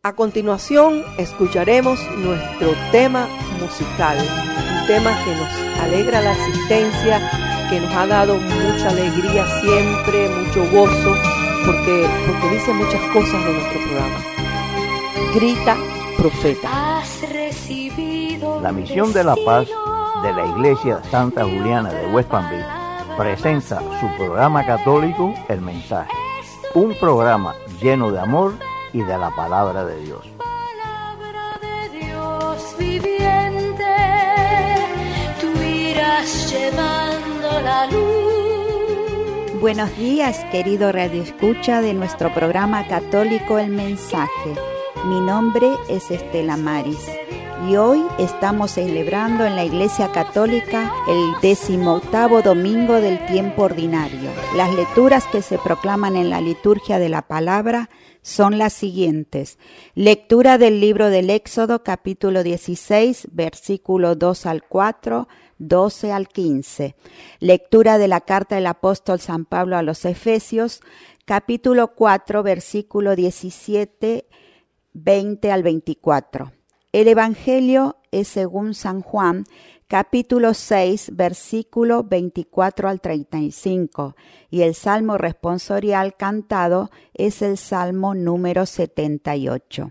A continuación escucharemos nuestro tema musical, un tema que nos alegra la asistencia, que nos ha dado mucha alegría siempre, mucho gozo, porque dice muchas cosas de nuestro programa. Grita, profeta. La Misión de la Paz de la Iglesia Santa Juliana de West Palm Beach presenta su programa católico El Mensaje, un programa lleno de amor y de la palabra de Dios. Palabra de Dios viviente, tú irás llevando la luz. Buenos días, querido Radio Escucha de nuestro programa católico El Mensaje. Mi nombre es Estela Maris y hoy estamos celebrando en la Iglesia Católica el 18º domingo del tiempo ordinario. Las lecturas que se proclaman en la liturgia de la palabra son las siguientes. Lectura del libro del Éxodo, capítulo 16, versículo 2 al 4, 12 al 15. Lectura de la carta del apóstol San Pablo a los Efesios, capítulo 4, versículo 17, 20 al 24. El Evangelio es según San Juan, capítulo 6, versículo 24 al 35, y el salmo responsorial cantado es el salmo número 78.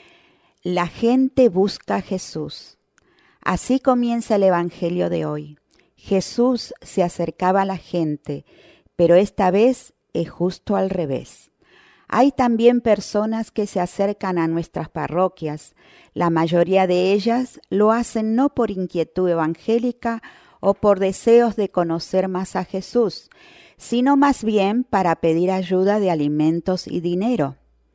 La gente busca a Jesús. Así comienza el Evangelio de hoy. Jesús se acercaba a la gente, pero esta vez es justo al revés. Hay también personas que se acercan a nuestras parroquias. La mayoría de ellas lo hacen no por inquietud evangélica o por deseos de conocer más a Jesús, sino más bien para pedir ayuda de alimentos y dinero.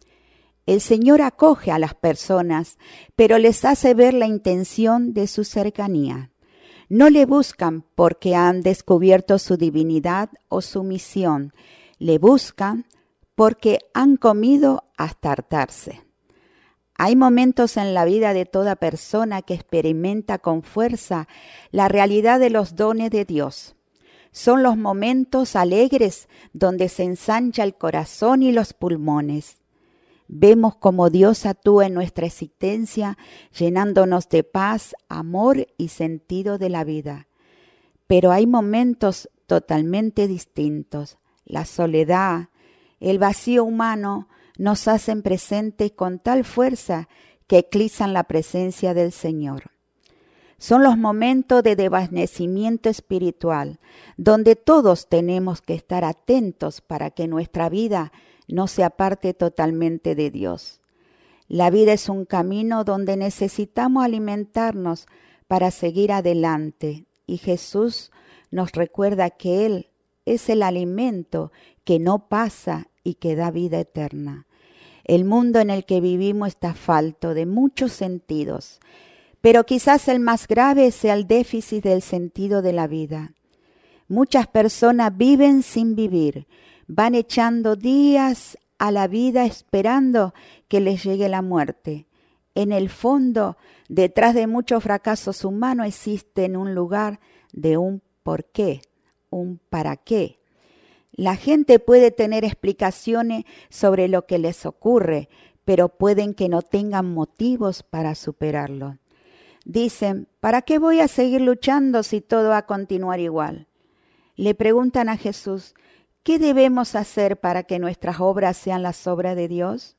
El Señor acoge a las personas, pero les hace ver la intención de su cercanía. No le buscan porque han descubierto su divinidad o su misión. Le buscan porque han comido hasta hartarse. Hay momentos en la vida de toda persona que experimenta con fuerza la realidad de los dones de Dios. Son los momentos alegres donde se ensancha el corazón y los pulmones. Vemos cómo Dios actúa en nuestra existencia, llenándonos de paz, amor y sentido de la vida. Pero hay momentos totalmente distintos. La soledad, el vacío humano nos hacen presentes con tal fuerza que eclipsan la presencia del Señor. Son los momentos de desvanecimiento espiritual, donde todos tenemos que estar atentos para que nuestra vida no se aparte totalmente de Dios. La vida es un camino donde necesitamos alimentarnos para seguir adelante, y Jesús nos recuerda que Él es el alimento que no pasa y que da vida eterna. El mundo en el que vivimos está falto de muchos sentidos, pero quizás el más grave sea el déficit del sentido de la vida. Muchas personas viven sin vivir, van echando días a la vida esperando que les llegue la muerte. En el fondo, detrás de muchos fracasos humanos existe un lugar de un por qué, un para qué. La gente puede tener explicaciones sobre lo que les ocurre, pero pueden que no tengan motivos para superarlo. Dicen, ¿para qué voy a seguir luchando si todo va a continuar igual? Le preguntan a Jesús, ¿qué debemos hacer para que nuestras obras sean las obras de Dios?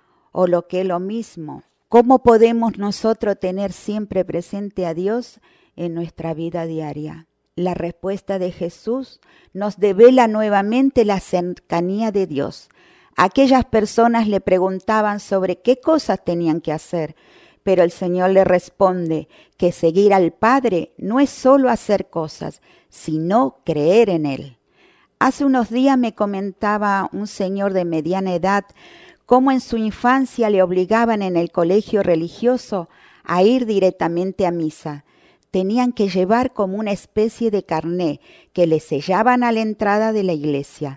O lo que es lo mismo, ¿cómo podemos nosotros tener siempre presente a Dios en nuestra vida diaria? La respuesta de Jesús nos devela nuevamente la cercanía de Dios. Aquellas personas le preguntaban sobre qué cosas tenían que hacer, pero el Señor le responde que seguir al Padre no es solo hacer cosas, sino creer en Él. Hace unos días me comentaba un señor de mediana edad cómo en su infancia le obligaban en el colegio religioso a ir directamente a misa. Tenían que llevar como una especie de carné que le sellaban a la entrada de la iglesia.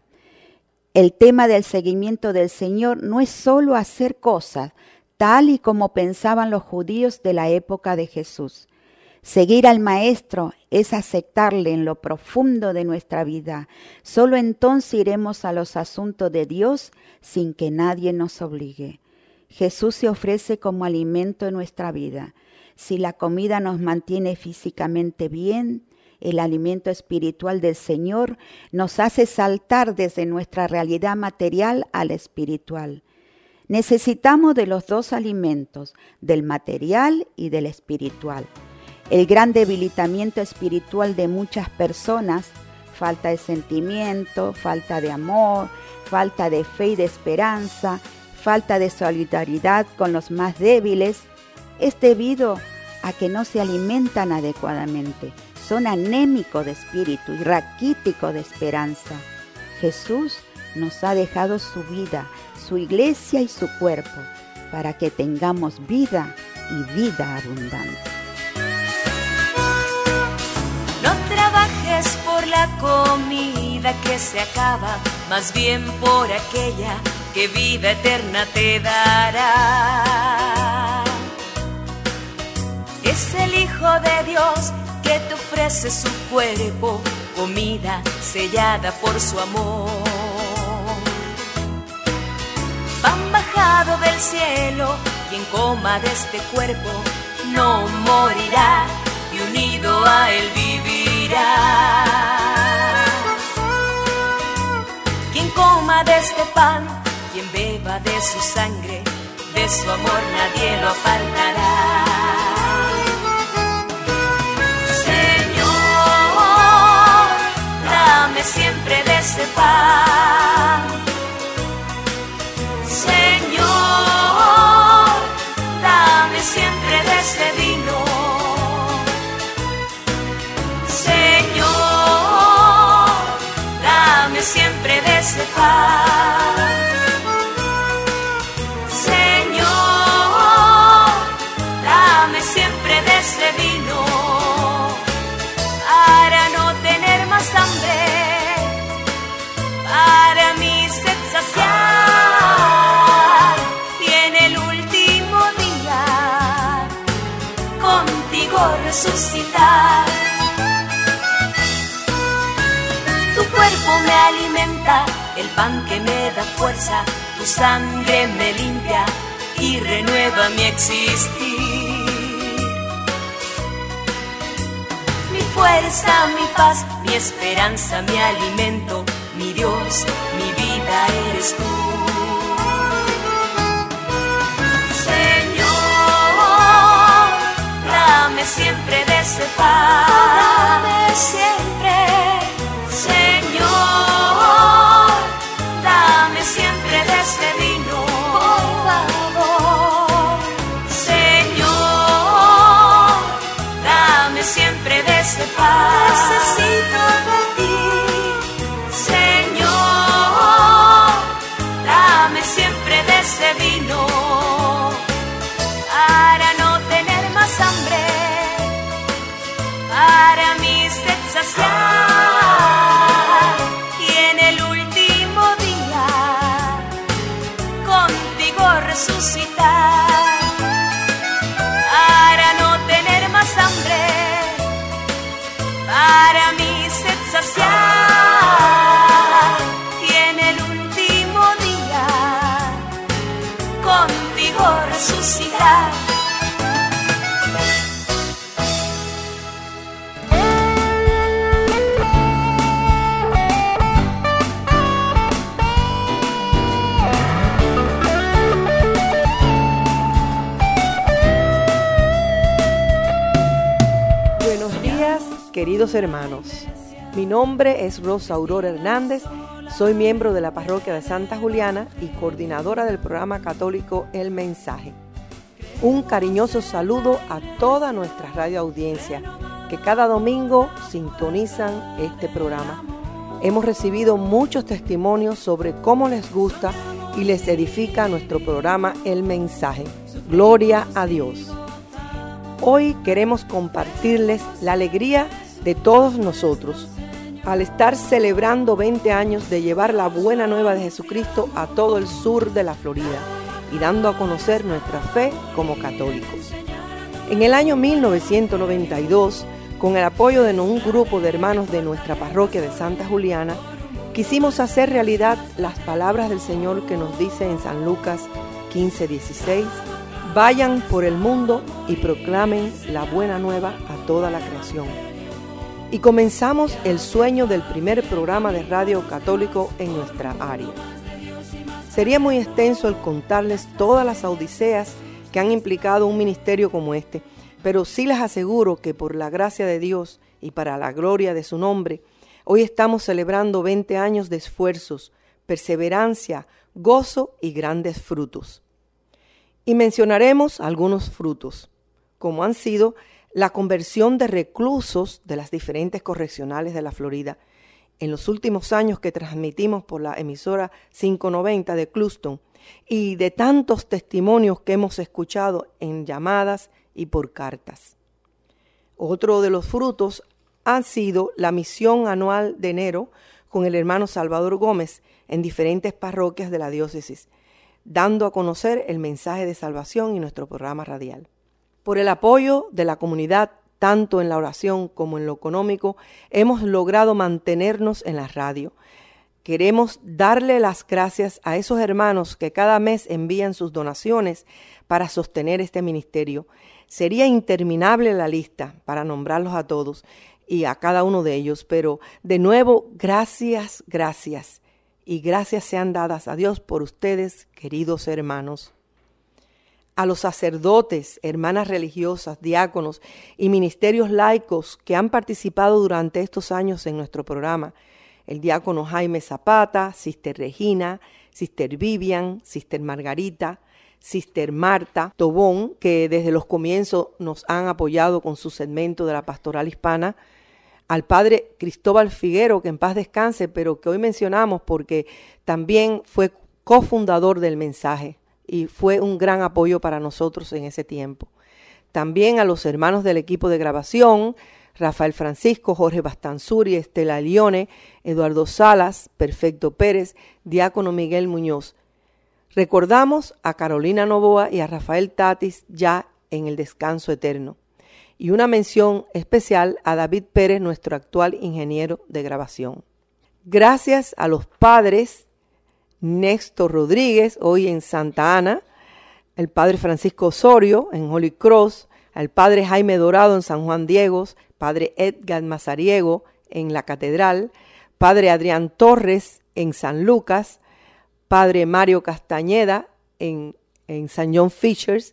El tema del seguimiento del Señor no es solo hacer cosas, tal y como pensaban los judíos de la época de Jesús. Seguir al Maestro es aceptarle en lo profundo de nuestra vida. Solo entonces iremos a los asuntos de Dios sin que nadie nos obligue. Jesús se ofrece como alimento en nuestra vida. Si la comida nos mantiene físicamente bien, el alimento espiritual del Señor nos hace saltar desde nuestra realidad material a la espiritual. Necesitamos de los dos alimentos, del material y del espiritual. El gran debilitamiento espiritual de muchas personas, falta de sentimiento, falta de amor, falta de fe y de esperanza, falta de solidaridad con los más débiles, es debido a que no se alimentan adecuadamente. Son anémicos de espíritu y raquíticos de esperanza. Jesús nos ha dejado su vida, su iglesia y su cuerpo, para que tengamos vida y vida abundante. No trabajes por la comida que se acaba, más bien por aquella que vida eterna te dará. Es el Hijo de Dios que te ofrece su cuerpo, comida sellada por su amor. Pan bajado del cielo, quien coma de este cuerpo no morirá y unido a él vivirá. Quien coma de este pan, quien beba de su sangre, de su amor nadie lo apartará. Dame siempre de ese pan, Señor, dame siempre de ese vino, Señor, dame siempre de ese pan, Señor, dame siempre de ese vino, para no tener más hambre, para mi sed saciar, y en el último día contigo resucitar. Tu cuerpo me alimenta, el pan que me da fuerza, tu sangre me limpia y renueva mi existir. Mi fuerza, mi paz, mi esperanza, mi alimento, mi Dios, mi vida eres tú. Señor, dame siempre de ese pan, dame siempre, Señor, dame siempre de ese vino, por favor, Señor, dame siempre de ese pan, necesito de ti, Señor, dame siempre de ese vino, para no tener más hambre, para mi sed saciar, y en el último día contigo resucitar, para no tener más hambre, para mi sed saciar, y en el último día contigo resucitar. Buenos días, queridos hermanos. Mi nombre es Rosa Aurora Hernández, soy miembro de la parroquia de Santa Juliana y coordinadora del programa católico El Mensaje. Un cariñoso saludo a toda nuestra radio audiencia que cada domingo sintonizan este programa. Hemos recibido muchos testimonios sobre cómo les gusta y les edifica nuestro programa El Mensaje. Gloria a Dios. Hoy queremos compartirles la alegría de todos nosotros al estar celebrando 20 años de llevar la buena nueva de Jesucristo a todo el sur de la Florida y dando a conocer nuestra fe como católicos. En el año 1992, con el apoyo de un grupo de hermanos de nuestra parroquia de Santa Juliana, quisimos hacer realidad las palabras del Señor que nos dice en San Lucas 15:16, vayan por el mundo y proclamen la buena nueva a toda la creación. Y comenzamos el sueño del primer programa de radio católico en nuestra área. Sería muy extenso el contarles todas las odiseas que han implicado un ministerio como este, pero sí les aseguro que por la gracia de Dios y para la gloria de su nombre, hoy estamos celebrando 20 años de esfuerzos, perseverancia, gozo y grandes frutos. Y mencionaremos algunos frutos, como han sido la conversión de reclusos de las diferentes correccionales de la Florida. En los últimos años que transmitimos por la emisora 590 de Cluston y de tantos testimonios que hemos escuchado en llamadas y por cartas. Otro de los frutos ha sido la misión anual de enero con el hermano Salvador Gómez en diferentes parroquias de la diócesis, dando a conocer el mensaje de salvación y nuestro programa radial. Por el apoyo de la comunidad, tanto en la oración como en lo económico, hemos logrado mantenernos en la radio. Queremos darle las gracias a esos hermanos que cada mes envían sus donaciones para sostener este ministerio. Sería interminable la lista para nombrarlos a todos y a cada uno de ellos, pero de nuevo, gracias. Y gracias sean dadas a Dios por ustedes, queridos hermanos. A los sacerdotes, hermanas religiosas, diáconos y ministerios laicos que han participado durante estos años en nuestro programa, el diácono Jaime Zapata, Sister Regina, Sister Vivian, Sister Margarita, Sister Marta Tobón, que desde los comienzos nos han apoyado con su segmento de la pastoral hispana, al padre Cristóbal Figuero, que en paz descanse, pero que hoy mencionamos porque también fue cofundador del mensaje y fue un gran apoyo para nosotros en ese tiempo. También a los hermanos del equipo de grabación, Rafael Francisco, Jorge Bastanzuri, Estela Lione, Eduardo Salas, Perfecto Pérez, diácono Miguel Muñoz. Recordamos a Carolina Novoa y a Rafael Tatis ya en el descanso eterno. Y una mención especial a David Pérez, nuestro actual ingeniero de grabación. Gracias a los padres Néstor Rodríguez, hoy en Santa Ana, el padre Francisco Osorio en Holy Cross, al padre Jaime Dorado en San Juan Diegos, padre Edgar Mazariego en la Catedral, padre Adrián Torres en San Lucas, padre Mario Castañeda en San John Fishers,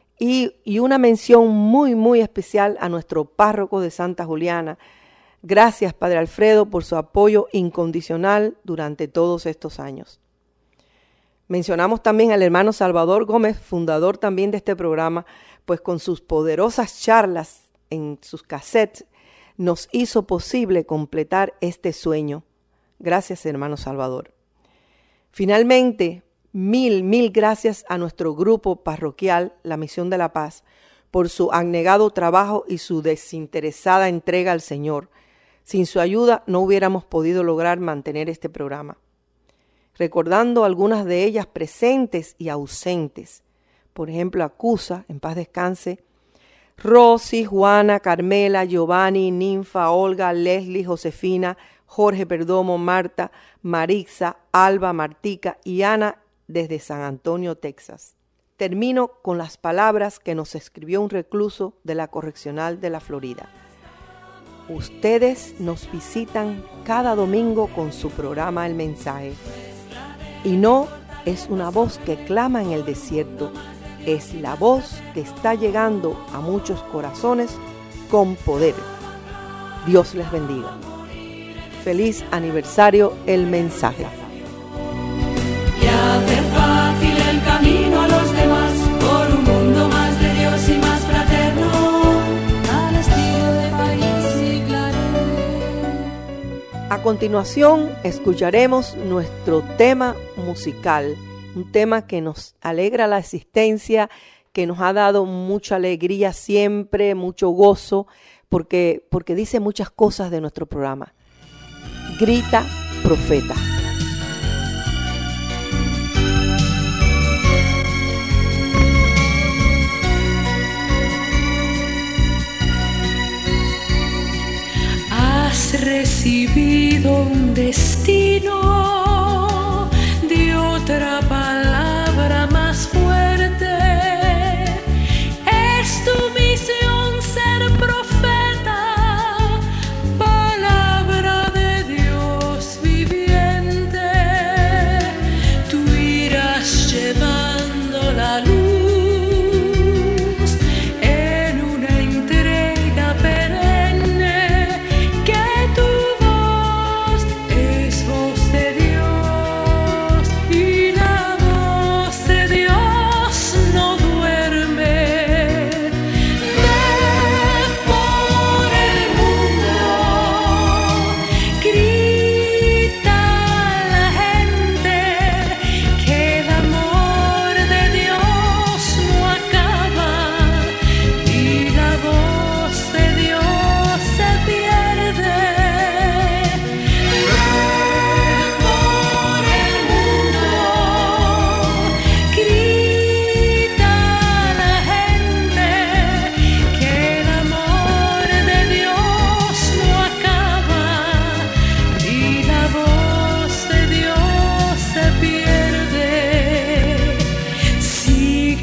y una mención muy especial a nuestro párroco de Santa Juliana. Gracias, Padre Alfredo, por su apoyo incondicional durante todos estos años. Mencionamos también al hermano Salvador Gómez, fundador también de este programa, pues con sus poderosas charlas en sus cassettes nos hizo posible completar este sueño. Gracias, hermano Salvador. Finalmente, mil gracias a nuestro grupo parroquial, la Misión de la Paz, por su abnegado trabajo y su desinteresada entrega al Señor. Sin su ayuda no hubiéramos podido lograr mantener este programa. Recordando algunas de ellas presentes y ausentes. Por ejemplo, a Cusa, en paz descanse, Rosy, Juana, Carmela, Giovanni, Ninfa, Olga, Leslie, Josefina, Jorge Perdomo, Marta, Marixa, Alba, Martica y Ana desde San Antonio, Texas. Termino con las palabras que nos escribió un recluso de la Correccional de la Florida. Ustedes nos visitan cada domingo con su programa El Mensaje. Y no es una voz que clama en el desierto, es la voz que está llegando a muchos corazones con poder. Dios les bendiga. Feliz aniversario El Mensaje. Y hacer fácil el camino a los demás por un mundo más de Dios y más fraterno, al estilo de París y Claret. A continuación escucharemos nuestro tema musical, un tema que nos alegra la existencia, que nos ha dado mucha alegría siempre, mucho gozo, porque dice muchas cosas de nuestro programa. Grita, profeta. Has recibido un destino de otra palabra más fuerte.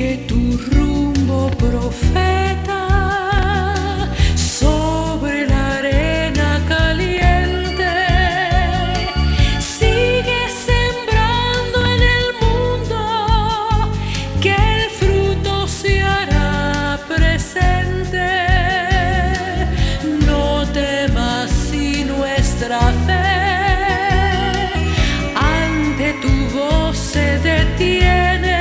Sigue tu rumbo, profeta, sobre la arena caliente. Sigue sembrando en el mundo, que el fruto se hará presente. No temas si nuestra fe ante tu voz se detiene.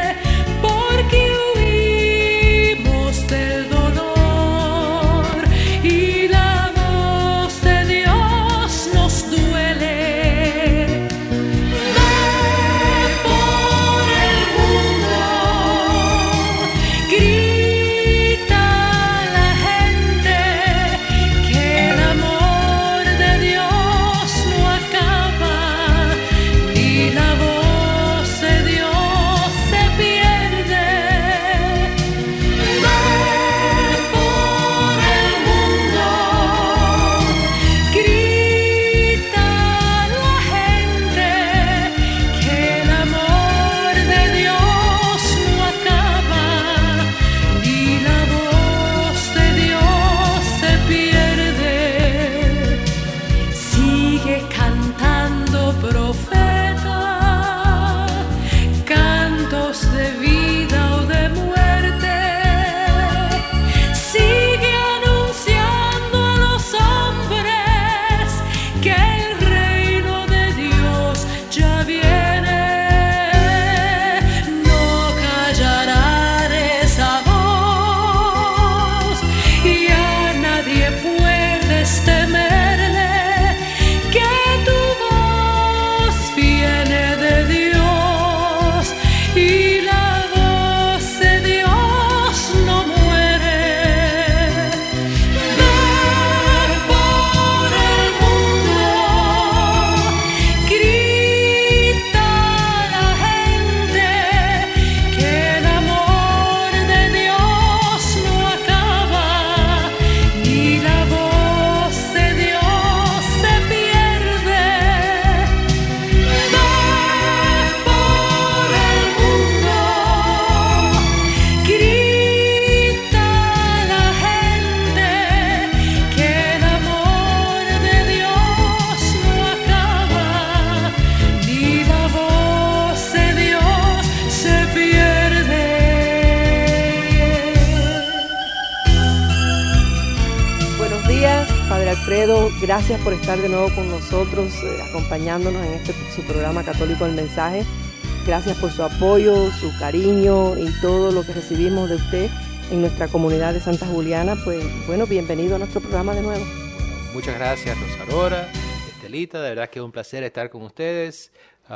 Gracias por estar de nuevo con nosotros, acompañándonos en su programa Católico El Mensaje. Gracias por su apoyo, su cariño y todo lo que recibimos de usted en nuestra comunidad de Santa Juliana. Pues bueno, bienvenido a nuestro programa de nuevo. Bueno, muchas gracias, Rosalora, Estelita, de verdad que es un placer estar con ustedes,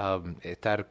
estar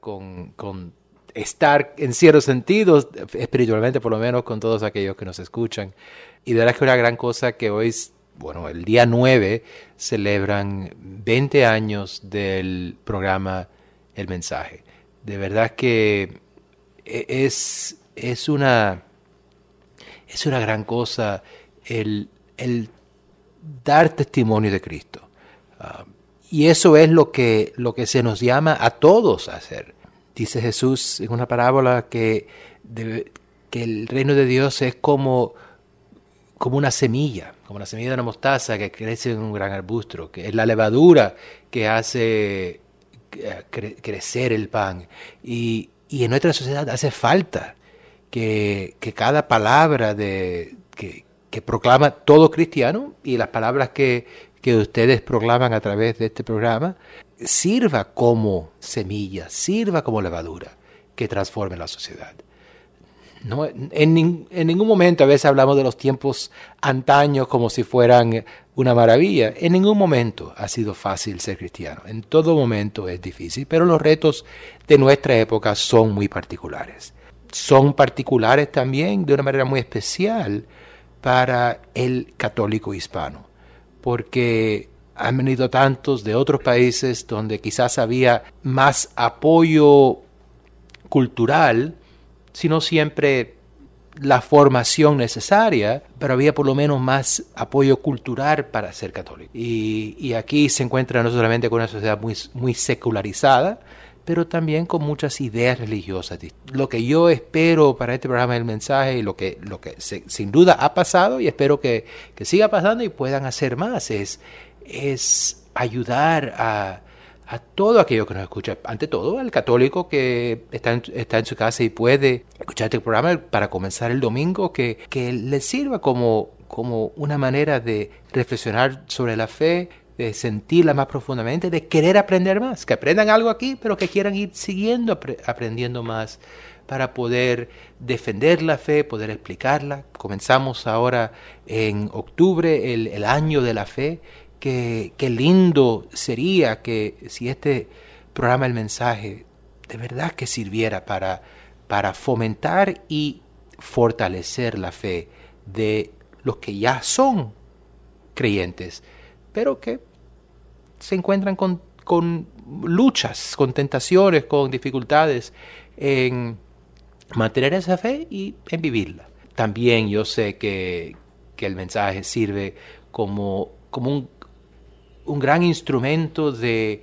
en ciertos sentidos, espiritualmente por lo menos, con todos aquellos que nos escuchan. Y de verdad que una gran cosa que hoy, bueno, el día 9 celebran 20 años del programa El Mensaje. De verdad que es una gran cosa el dar testimonio de Cristo. Y eso es lo que se nos llama a todos a hacer. Dice Jesús en una parábola que el reino de Dios es como una semilla de una mostaza que crece en un gran arbusto, que es la levadura que hace crecer el pan. Y en nuestra sociedad hace falta que cada palabra que proclama todo cristiano y las palabras que ustedes proclaman a través de este programa sirva como semilla, sirva como levadura que transforme la sociedad. No, en ningún momento a veces hablamos de los tiempos antaños como si fueran una maravilla. En ningún momento ha sido fácil ser cristiano. En todo momento es difícil, pero los retos de nuestra época son muy particulares. Son particulares también de una manera muy especial para el católico hispano, porque han venido tantos de otros países donde quizás había más apoyo cultural, sino siempre la formación necesaria, pero había por lo menos más apoyo cultural para ser católico. Y aquí se encuentra no solamente con una sociedad muy, muy secularizada, pero también con muchas ideas religiosas. Lo que yo espero para este programa del mensaje, y lo que sin duda ha pasado y espero que siga pasando y puedan hacer más, es ayudar a todo aquello que nos escucha, ante todo al católico que está en su casa y puede escuchar este programa para comenzar el domingo, que le sirva como una manera de reflexionar sobre la fe, de sentirla más profundamente, de querer aprender más, que aprendan algo aquí, pero que quieran ir siguiendo aprendiendo más para poder defender la fe, poder explicarla. Comenzamos ahora en octubre el año de la fe. Qué lindo sería que si este programa El Mensaje de verdad que sirviera para fomentar y fortalecer la fe de los que ya son creyentes, pero que se encuentran con luchas, con tentaciones, con dificultades en mantener esa fe y en vivirla. También yo sé que el mensaje sirve como un gran instrumento de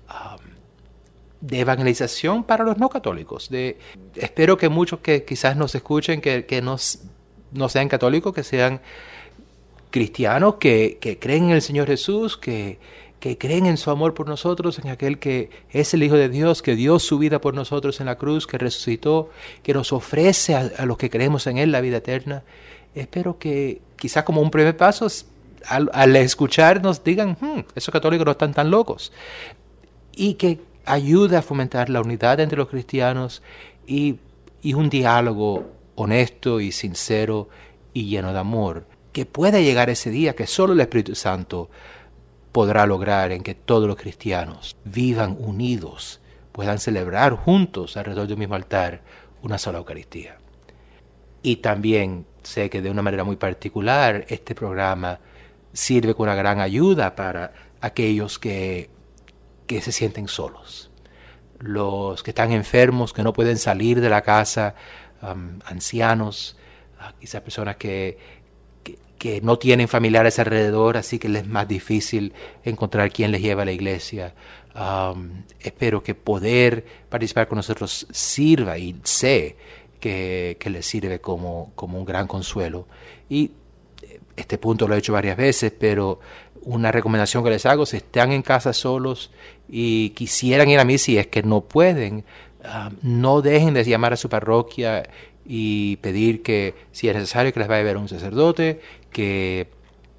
evangelización para los no católicos. Espero que muchos que quizás nos escuchen, que no sean católicos, que sean cristianos, que creen en el Señor Jesús, que creen en su amor por nosotros, en aquel que es el Hijo de Dios, que dio su vida por nosotros en la cruz, que resucitó, que nos ofrece a los que creemos en Él la vida eterna. Espero que quizás como un primer paso, al escuchar nos digan, esos católicos no están tan locos, y que ayude a fomentar la unidad entre los cristianos y un diálogo honesto y sincero y lleno de amor, que pueda llegar ese día que solo el Espíritu Santo podrá lograr, en que todos los cristianos vivan unidos, puedan celebrar juntos alrededor de un mismo altar una sola Eucaristía. Y también sé que de una manera muy particular este programa sirve con una gran ayuda para aquellos que se sienten solos, los que están enfermos, que no pueden salir de la casa, ancianos, quizás personas que no tienen familiares alrededor, así que les es más difícil encontrar quien les lleve a la iglesia. Espero que poder participar con nosotros sirva, y sé que les sirve como un gran consuelo. Y este punto lo he hecho varias veces, pero una recomendación que les hago: si están en casa solos y quisieran ir a mí, si es que no pueden, no dejen de llamar a su parroquia y pedir que, si es necesario, que les vaya a ver un sacerdote, que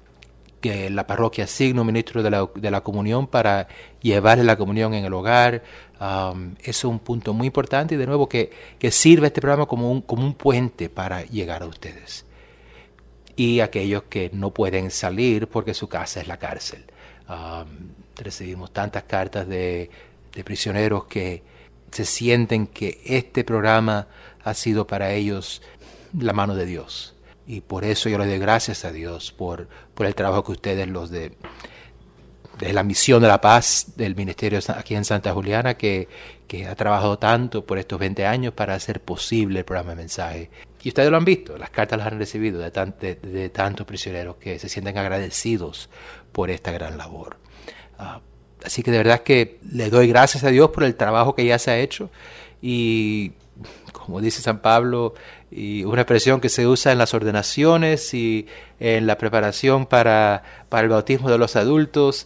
la parroquia asigne un ministro de la comunión para llevarle la comunión en el hogar. Eso es un punto muy importante, y de nuevo que sirva este programa como un puente para llegar a ustedes. Y aquellos que no pueden salir porque su casa es la cárcel. Recibimos tantas cartas de prisioneros que se sienten que este programa ha sido para ellos la mano de Dios. Y por eso yo les doy gracias a Dios por el trabajo que ustedes, los de la Misión de la Paz del Ministerio aquí en Santa Juliana, que ha trabajado tanto por estos 20 años para hacer posible el programa de mensaje. Y ustedes lo han visto, las cartas las han recibido de tantos prisioneros que se sienten agradecidos por esta gran labor. Así que de verdad que le doy gracias a Dios por el trabajo que ya se ha hecho, y como dice San Pablo, y una expresión que se usa en las ordenaciones y en la preparación para el bautismo de los adultos,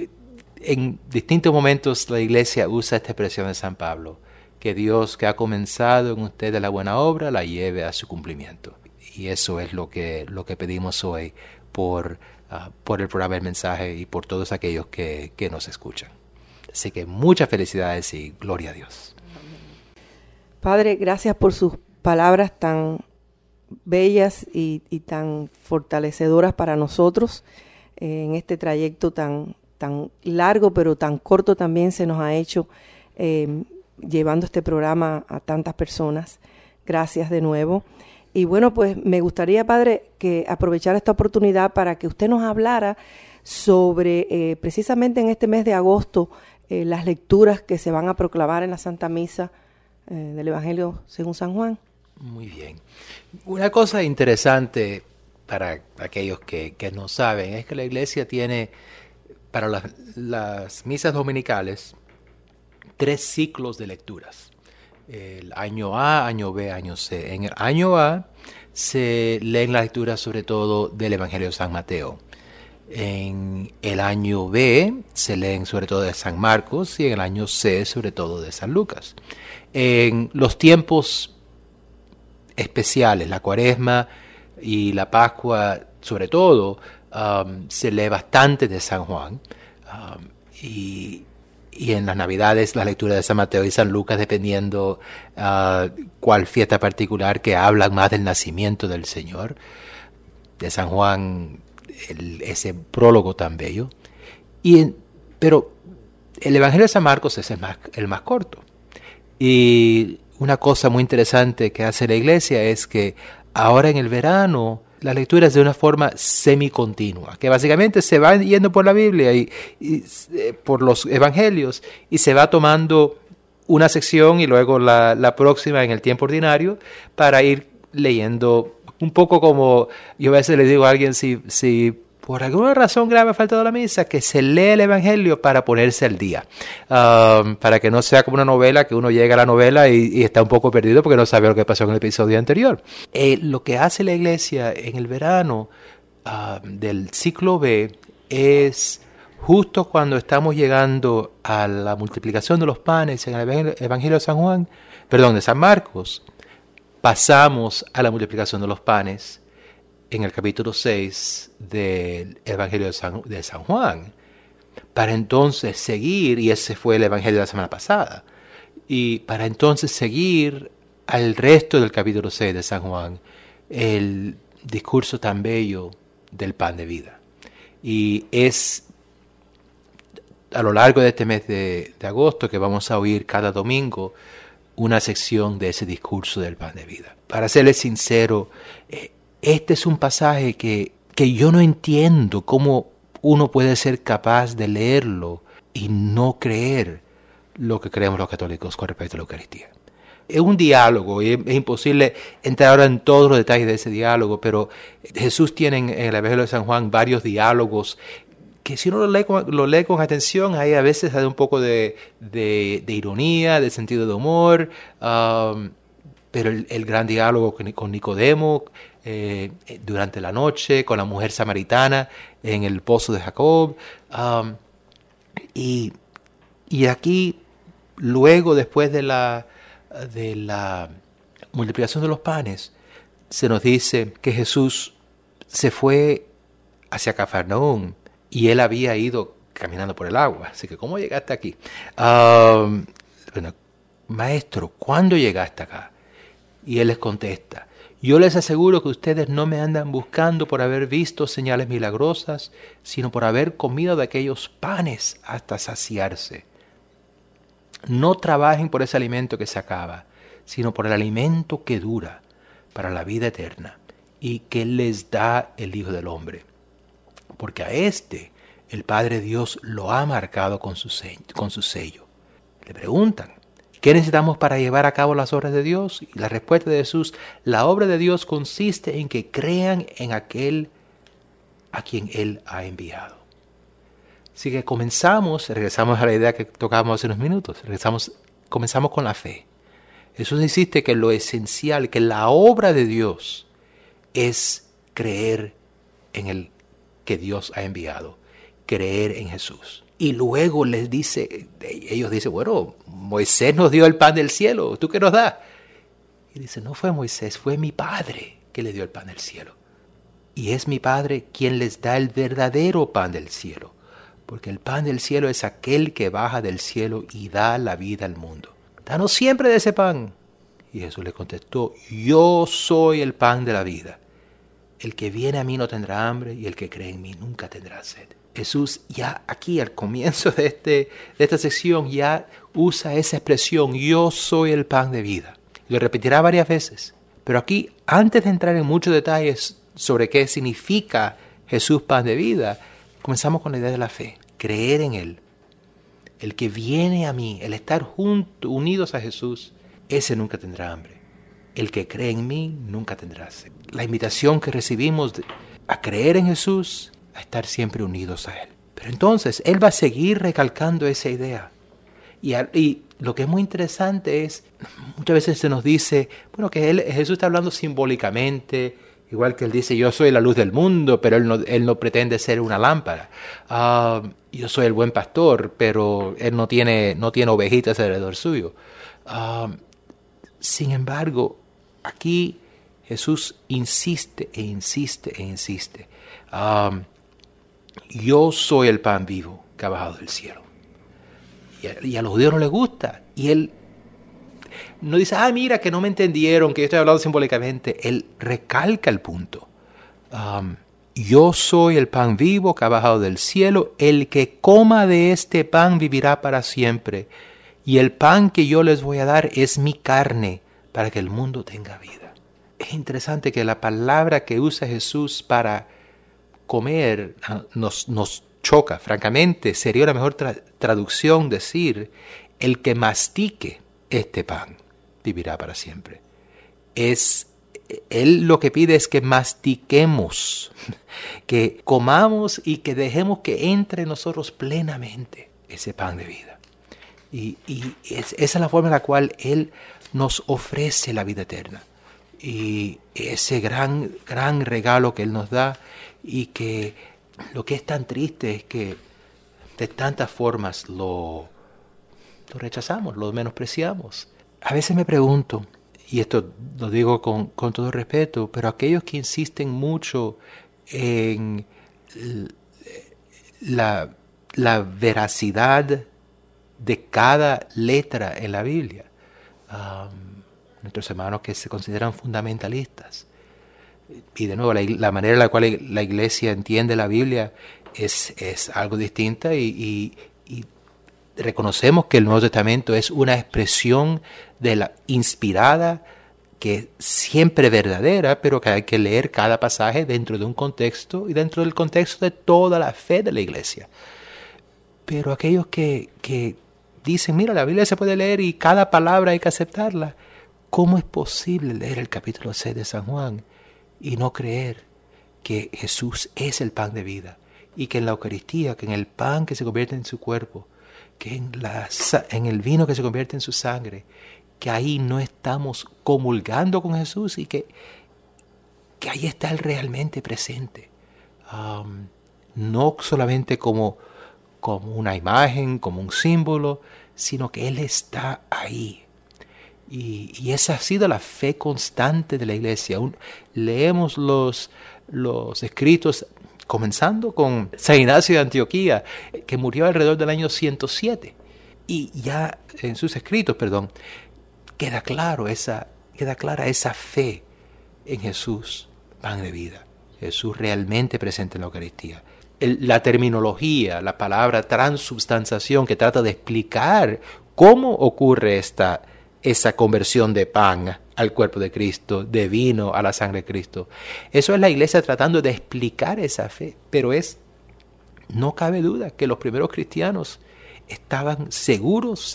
en distintos momentos la Iglesia usa esta expresión de San Pablo: que Dios, que ha comenzado en ustedes la buena obra, la lleve a su cumplimiento. Y eso es lo que pedimos hoy por el programa del mensaje y por todos aquellos que nos escuchan. Así que muchas felicidades y gloria a Dios. Padre, gracias por sus palabras tan bellas y tan fortalecedoras para nosotros en este trayecto tan largo, pero tan corto también se nos ha hecho, llevando este programa a tantas personas. Gracias de nuevo. Y bueno, pues me gustaría, Padre, que aprovechara esta oportunidad para que usted nos hablara sobre, precisamente en este mes de agosto, las lecturas que se van a proclamar en la Santa Misa del Evangelio según San Juan. Muy bien. Una cosa interesante para aquellos que no saben es que la Iglesia tiene, para las misas dominicales, 3 ciclos de lecturas. El año A, año B, año C. En el año A se leen las lecturas sobre todo del Evangelio de San Mateo. En el año B se leen sobre todo de San Marcos y en el año C sobre todo de San Lucas. En los tiempos especiales, la Cuaresma y la Pascua sobre todo, se lee bastante de San Juan, y en las Navidades la lectura de San Mateo y San Lucas, dependiendo cuál fiesta particular, que hablan más del nacimiento del Señor. De San Juan, ese prólogo tan bello. Pero el Evangelio de San Marcos es el más corto. Y una cosa muy interesante que hace la Iglesia es que ahora en el verano la lectura es de una forma semicontinua, que básicamente se va yendo por la Biblia y por los evangelios, y se va tomando una sección y luego la próxima en el tiempo ordinario para ir leyendo, un poco como yo a veces le digo a alguien, si por alguna razón grave ha faltado la misa, que se lee el evangelio para ponerse al día, para que no sea como una novela, que uno llega a la novela y está un poco perdido porque no sabe lo que pasó en el episodio anterior. Lo que hace la Iglesia en el verano del ciclo B es justo cuando estamos llegando a la multiplicación de los panes en el Evangelio de San Marcos, pasamos a la multiplicación de los panes en el capítulo 6 del Evangelio de San Juan, para entonces seguir, y ese fue el Evangelio de la semana pasada, y para entonces seguir al resto del capítulo 6 de San Juan, el discurso tan bello del pan de vida. Y es a lo largo de este mes de agosto que vamos a oír cada domingo una sección de ese discurso del pan de vida. Para serles sincero, este es un pasaje que yo no entiendo cómo uno puede ser capaz de leerlo y no creer lo que creemos los católicos con respecto a la Eucaristía. Es un diálogo y es imposible entrar ahora en todos los detalles de ese diálogo, pero Jesús tiene en el Evangelio de San Juan varios diálogos que si uno lo lee con atención, hay a veces hay un poco de ironía, de sentido de humor, pero el gran diálogo con Nicodemo durante la noche, con la mujer samaritana en el pozo de Jacob, y aquí luego, después de la multiplicación de los panes, se nos dice que Jesús se fue hacia Cafarnaúm y él había ido caminando por el agua. Así que, ¿cómo llegaste aquí? Bueno, maestro, ¿cuándo llegaste acá? Y él les contesta: yo les aseguro que ustedes no me andan buscando por haber visto señales milagrosas, sino por haber comido de aquellos panes hasta saciarse. No trabajen por ese alimento que se acaba, sino por el alimento que dura para la vida eterna y que les da el Hijo del Hombre. Porque a este el Padre Dios lo ha marcado con su sello. Le preguntan: ¿qué necesitamos para llevar a cabo las obras de Dios? Y la respuesta de Jesús: la obra de Dios consiste en que crean en aquel a quien Él ha enviado. Así que regresamos a la idea que tocábamos hace unos minutos, comenzamos con la fe. Jesús insiste que lo esencial, que la obra de Dios es creer en el que Dios ha enviado, creer en Jesús. Y luego ellos dicen: bueno, Moisés nos dio el pan del cielo, ¿tú qué nos das? Y dice: no fue Moisés, fue mi Padre que le dio el pan del cielo. Y es mi Padre quien les da el verdadero pan del cielo, porque el pan del cielo es aquel que baja del cielo y da la vida al mundo. Danos siempre de ese pan. Y Jesús le contestó: yo soy el pan de la vida. El que viene a mí no tendrá hambre, y el que cree en mí nunca tendrá sed. Jesús ya aquí al comienzo de esta sección ya usa esa expresión: yo soy el pan de vida. Lo repetirá varias veces. Pero aquí, antes de entrar en muchos detalles sobre qué significa Jesús pan de vida, comenzamos con la idea de la fe, creer en Él. El que viene a mí, el estar juntos, unidos a Jesús, ese nunca tendrá hambre. El que cree en mí nunca tendrá sed. La invitación que recibimos a creer en Jesús, a estar siempre unidos a Él. Pero entonces Él va a seguir recalcando esa idea. Y lo que es muy interesante es, muchas veces se nos dice, bueno, que Jesús está hablando simbólicamente, igual que él dice, yo soy la luz del mundo, pero él no pretende ser una lámpara. Yo soy el buen pastor, pero él no tiene ovejitas alrededor suyo. Sin embargo, aquí Jesús insiste e insiste e insiste. Yo soy el pan vivo que ha bajado del cielo. Y a los judíos no les gusta. Y él no dice, mira, que no me entendieron, que yo estoy hablando simbólicamente. Él recalca el punto. Yo soy el pan vivo que ha bajado del cielo. El que coma de este pan vivirá para siempre. Y el pan que yo les voy a dar es mi carne, para que el mundo tenga vida. Es interesante que la palabra que usa Jesús para comer nos choca. Francamente, sería una mejor traducción decir, el que mastique este pan vivirá para siempre. Él lo que pide es que mastiquemos, que comamos y que dejemos que entre en nosotros plenamente ese pan de vida. Y esa es la forma en la cual Él nos ofrece la vida eterna. Y ese gran regalo que Él nos da, y que lo que es tan triste es que de tantas formas lo rechazamos, lo menospreciamos. A veces me pregunto, y esto lo digo con todo respeto, pero aquellos que insisten mucho en la veracidad de cada letra en la Biblia, nuestros hermanos que se consideran fundamentalistas, y de nuevo la manera en la cual la Iglesia entiende la Biblia es algo distinta, y reconocemos que el Nuevo Testamento es una expresión de la inspirada, que es siempre verdadera, pero que hay que leer cada pasaje dentro de un contexto y dentro del contexto de toda la fe de la Iglesia. Pero aquellos que dicen, mira, la Biblia se puede leer y cada palabra hay que aceptarla, ¿cómo es posible leer el capítulo 6 de San Juan y no creer que Jesús es el pan de vida, y que en la Eucaristía, que en el pan que se convierte en su cuerpo, que en el vino que se convierte en su sangre, que ahí no estamos comulgando con Jesús, y que ahí está Él realmente presente? No solamente como una imagen, como un símbolo, sino que Él está ahí. Y esa ha sido la fe constante de la Iglesia. Leemos los escritos, comenzando con San Ignacio de Antioquía, que murió alrededor del año 107. Y ya en sus escritos, queda clara esa fe en Jesús, pan de vida. Jesús realmente presente en la Eucaristía. La terminología, la palabra transubstanciación, que trata de explicar cómo ocurre esa conversión de pan al cuerpo de Cristo, de vino a la sangre de Cristo. Eso es la Iglesia tratando de explicar esa fe, pero no cabe duda que los primeros cristianos estaban seguros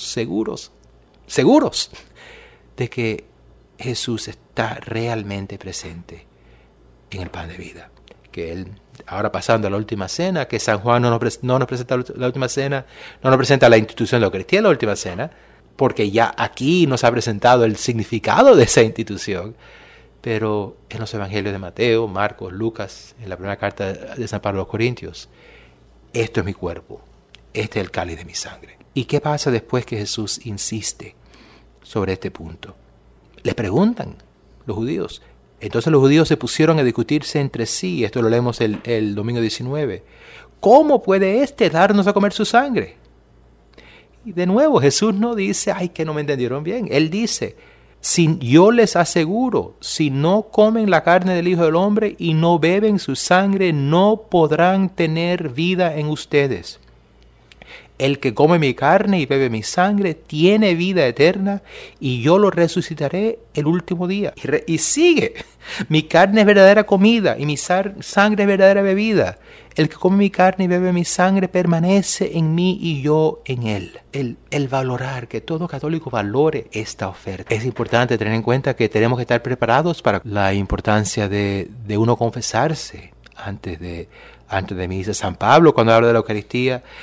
de que Jesús está realmente presente en el pan de vida. Que Él, ahora pasando a la última cena, que San Juan no nos presenta la última cena, no nos presenta la institución de la Eucaristía en la última cena, porque ya aquí nos ha presentado el significado de esa institución. Pero en los evangelios de Mateo, Marcos, Lucas, en la primera carta de San Pablo a los Corintios, esto es mi cuerpo, este es el cáliz de mi sangre. ¿Y qué pasa después que Jesús insiste sobre este punto? Le preguntan los judíos. Entonces los judíos se pusieron a discutirse entre sí, esto lo leemos el domingo 19. ¿Cómo puede darnos a comer su sangre? Y de nuevo, Jesús no dice, que no me entendieron bien. Él dice, yo les aseguro, si no comen la carne del Hijo del Hombre y no beben su sangre, no podrán tener vida en ustedes. El que come mi carne y bebe mi sangre tiene vida eterna, y yo lo resucitaré el último día. Y sigue, mi carne es verdadera comida y mi sangre es verdadera bebida. El que come mi carne y bebe mi sangre permanece en mí y yo en él. El valorar, que todo católico valore esta oferta. Es importante tener en cuenta que tenemos que estar preparados para la importancia de uno confesarse antes de misa. San Pablo, cuando habla de la Eucaristía,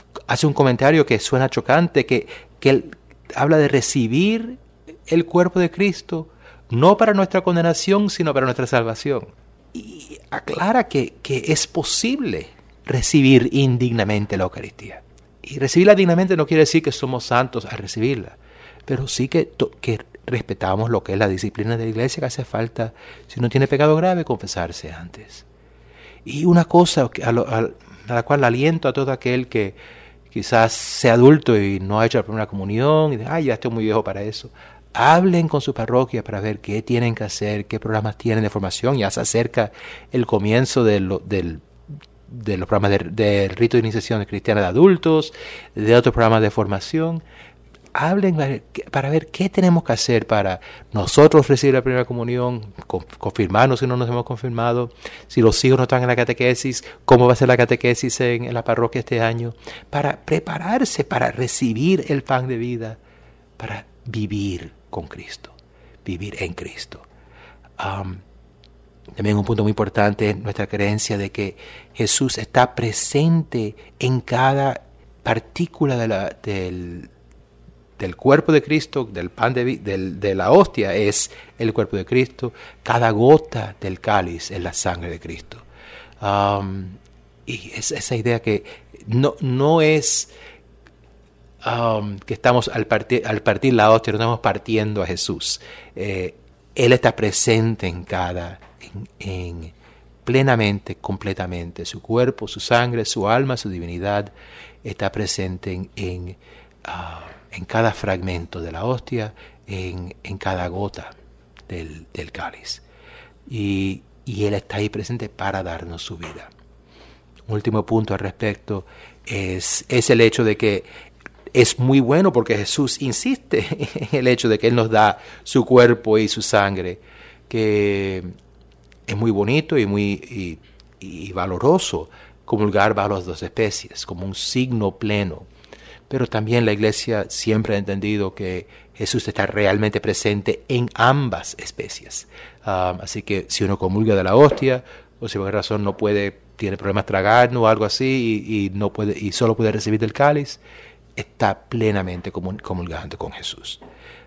hace un comentario que suena chocante, que él habla de recibir el cuerpo de Cristo, no para nuestra condenación, sino para nuestra salvación. Y aclara que es posible recibir indignamente la Eucaristía. Y recibirla dignamente no quiere decir que somos santos al recibirla, pero sí que respetamos lo que es la disciplina de la iglesia, que hace falta, si uno tiene pecado grave, confesarse antes. Y una cosa a la cual aliento a todo aquel que quizás sea adulto y no ha hecho la primera comunión, y dice, ya estoy muy viejo para eso. Hablen con su parroquia para ver qué tienen que hacer, qué programas tienen de formación. Ya se acerca el comienzo de los programas del rito de iniciación cristiana de adultos, de otros programas de formación. Hablen para ver qué tenemos que hacer para nosotros recibir la primera comunión, confirmarnos si no nos hemos confirmado, si los hijos no están en la catequesis, cómo va a ser la catequesis en la parroquia este año, para prepararse para recibir el pan de vida, para vivir con Cristo, vivir en Cristo. También un punto muy importante es nuestra creencia de que Jesús está presente en cada partícula del cuerpo de Cristo, del pan de la hostia es el cuerpo de Cristo, cada gota del cáliz es la sangre de Cristo. Y esa idea que no es que estamos al partir la hostia, no estamos partiendo a Jesús. Él está presente en plenamente, completamente. Su cuerpo, su sangre, su alma, su divinidad está presente en cada fragmento de la hostia, en cada gota del cáliz. Y Él está ahí presente para darnos su vida. Un último punto al respecto es el hecho de que es muy bueno, porque Jesús insiste en el hecho de que Él nos da su cuerpo y su sangre, que es muy bonito y valoroso comulgar bajo las dos especies, como un signo pleno. Pero también la Iglesia siempre ha entendido que Jesús está realmente presente en ambas especies. Así que si uno comulga de la hostia, o si por alguna razón tiene problemas tragando o algo así, y solo puede recibir del cáliz, está plenamente comulgando con Jesús.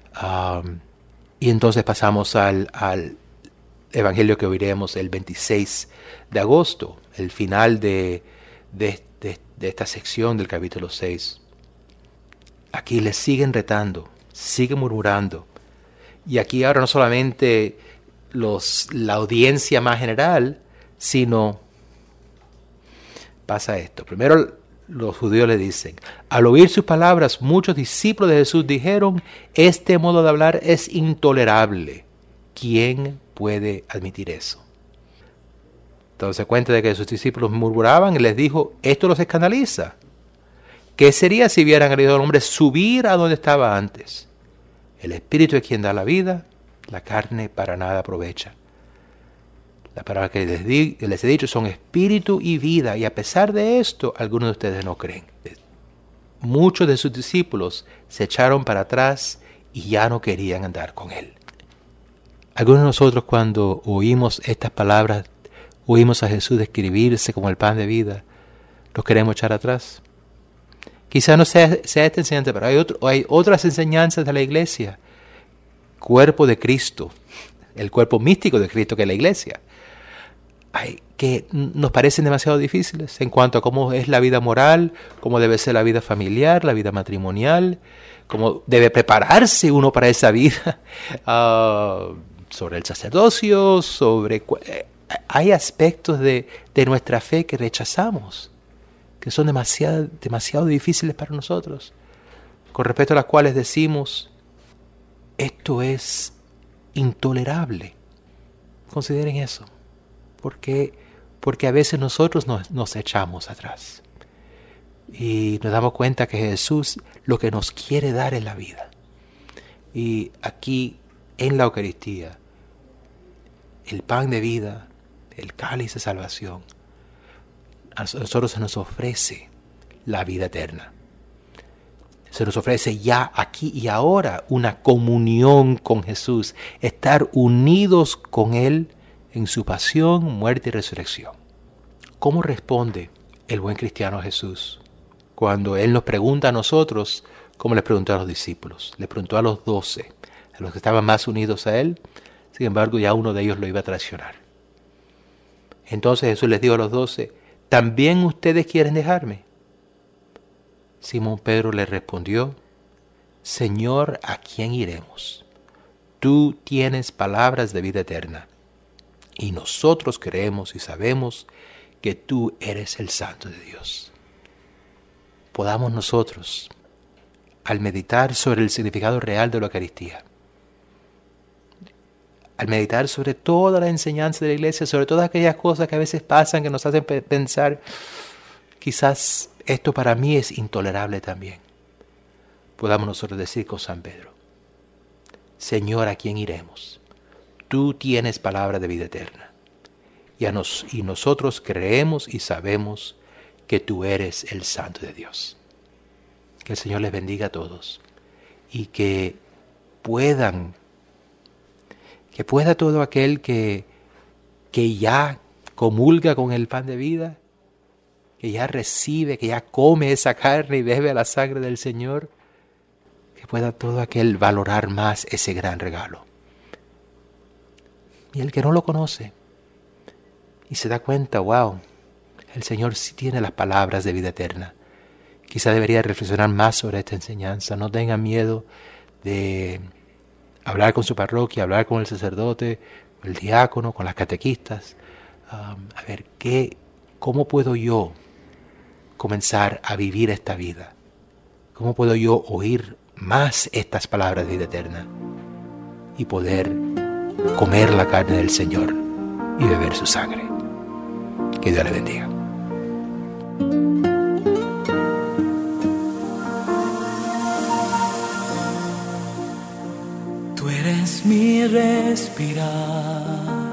Y entonces pasamos al Evangelio que oiremos el 26 de agosto, el final de esta sección del capítulo 6. Aquí les siguen retando, siguen murmurando. Y aquí ahora no solamente la audiencia más general, sino pasa esto. Primero los judíos le dicen, al oír sus palabras, muchos discípulos de Jesús dijeron, este modo de hablar es intolerable. ¿Quién puede admitir eso? Entonces se cuenta de que sus discípulos murmuraban y les dijo, esto los escandaliza. ¿Qué sería si vieran al Hijo del Hombre subir a donde estaba antes? El Espíritu es quien da la vida, la carne para nada aprovecha. Las palabras que les he dicho son espíritu y vida, y a pesar de esto, algunos de ustedes no creen. Muchos de sus discípulos se echaron para atrás y ya no querían andar con Él. Algunos de nosotros, cuando oímos estas palabras, oímos a Jesús describirse como el pan de vida, ¿los queremos echar atrás? Quizás no sea esta enseñanza, pero hay otras enseñanzas de la Iglesia. Cuerpo de Cristo, el cuerpo místico de Cristo que es la Iglesia, que nos parecen demasiado difíciles en cuanto a cómo es la vida moral, cómo debe ser la vida familiar, la vida matrimonial, cómo debe prepararse uno para esa vida, sobre el sacerdocio, hay aspectos de nuestra fe que rechazamos, que son demasiado difíciles para nosotros, con respecto a las cuales decimos, esto es intolerable. Consideren eso, porque a veces nosotros nos echamos atrás y nos damos cuenta que Jesús lo que nos quiere dar es la vida. Y aquí en la Eucaristía, el pan de vida, el cáliz de salvación, a nosotros se nos ofrece la vida eterna. Se nos ofrece ya aquí y ahora una comunión con Jesús, estar unidos con Él en su pasión, muerte y resurrección. ¿Cómo responde el buen cristiano a Jesús cuando Él nos pregunta a nosotros, como les preguntó a los discípulos. Les preguntó a los 12, a los que estaban más unidos a Él. Sin embargo, ya uno de ellos lo iba a traicionar. Entonces Jesús les dijo a los 12, ¿también ustedes quieren dejarme? Simón Pedro le respondió, Señor, ¿a quién iremos? Tú tienes palabras de vida eterna, y nosotros creemos y sabemos que tú eres el Santo de Dios. Podamos nosotros, al meditar sobre el significado real de la Eucaristía, al meditar sobre toda la enseñanza de la Iglesia, sobre todas aquellas cosas que a veces pasan, que nos hacen pensar, quizás esto para mí es intolerable también, podamos nosotros decir con San Pedro, Señor, ¿a quién iremos? Tú tienes palabra de vida eterna, y nosotros creemos y sabemos que tú eres el Santo de Dios. Que el Señor les bendiga a todos, y que pueda todo aquel que ya comulga con el pan de vida, que ya recibe, que ya come esa carne y bebe la sangre del Señor, que pueda todo aquel valorar más ese gran regalo. Y el que no lo conoce y se da cuenta, wow, el Señor sí tiene las palabras de vida eterna, quizá debería reflexionar más sobre esta enseñanza. No tenga miedo de hablar con su parroquia, hablar con el sacerdote, con el diácono, con las catequistas. A ver, ¿cómo puedo yo comenzar a vivir esta vida? ¿Cómo puedo yo oír más estas palabras de vida eterna y poder comer la carne del Señor y beber su sangre? Que Dios le bendiga. Tú eres mi respirar,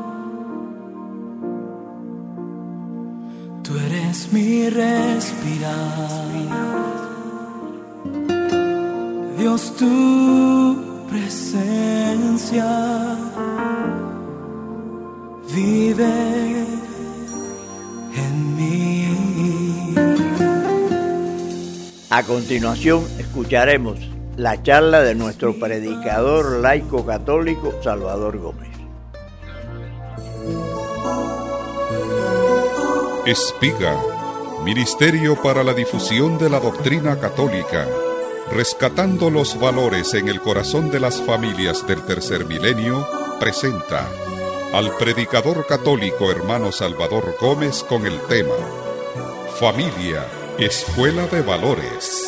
tú eres mi respirar, Dios, tu presencia vive en mí. A continuación escucharemos la charla de nuestro predicador laico católico Salvador Gómez. Espiga, Ministerio para la difusión de la doctrina católica, rescatando los valores en el corazón de las familias del tercer milenio, presenta al predicador católico hermano Salvador Gómez con el tema Familia, Escuela de Valores.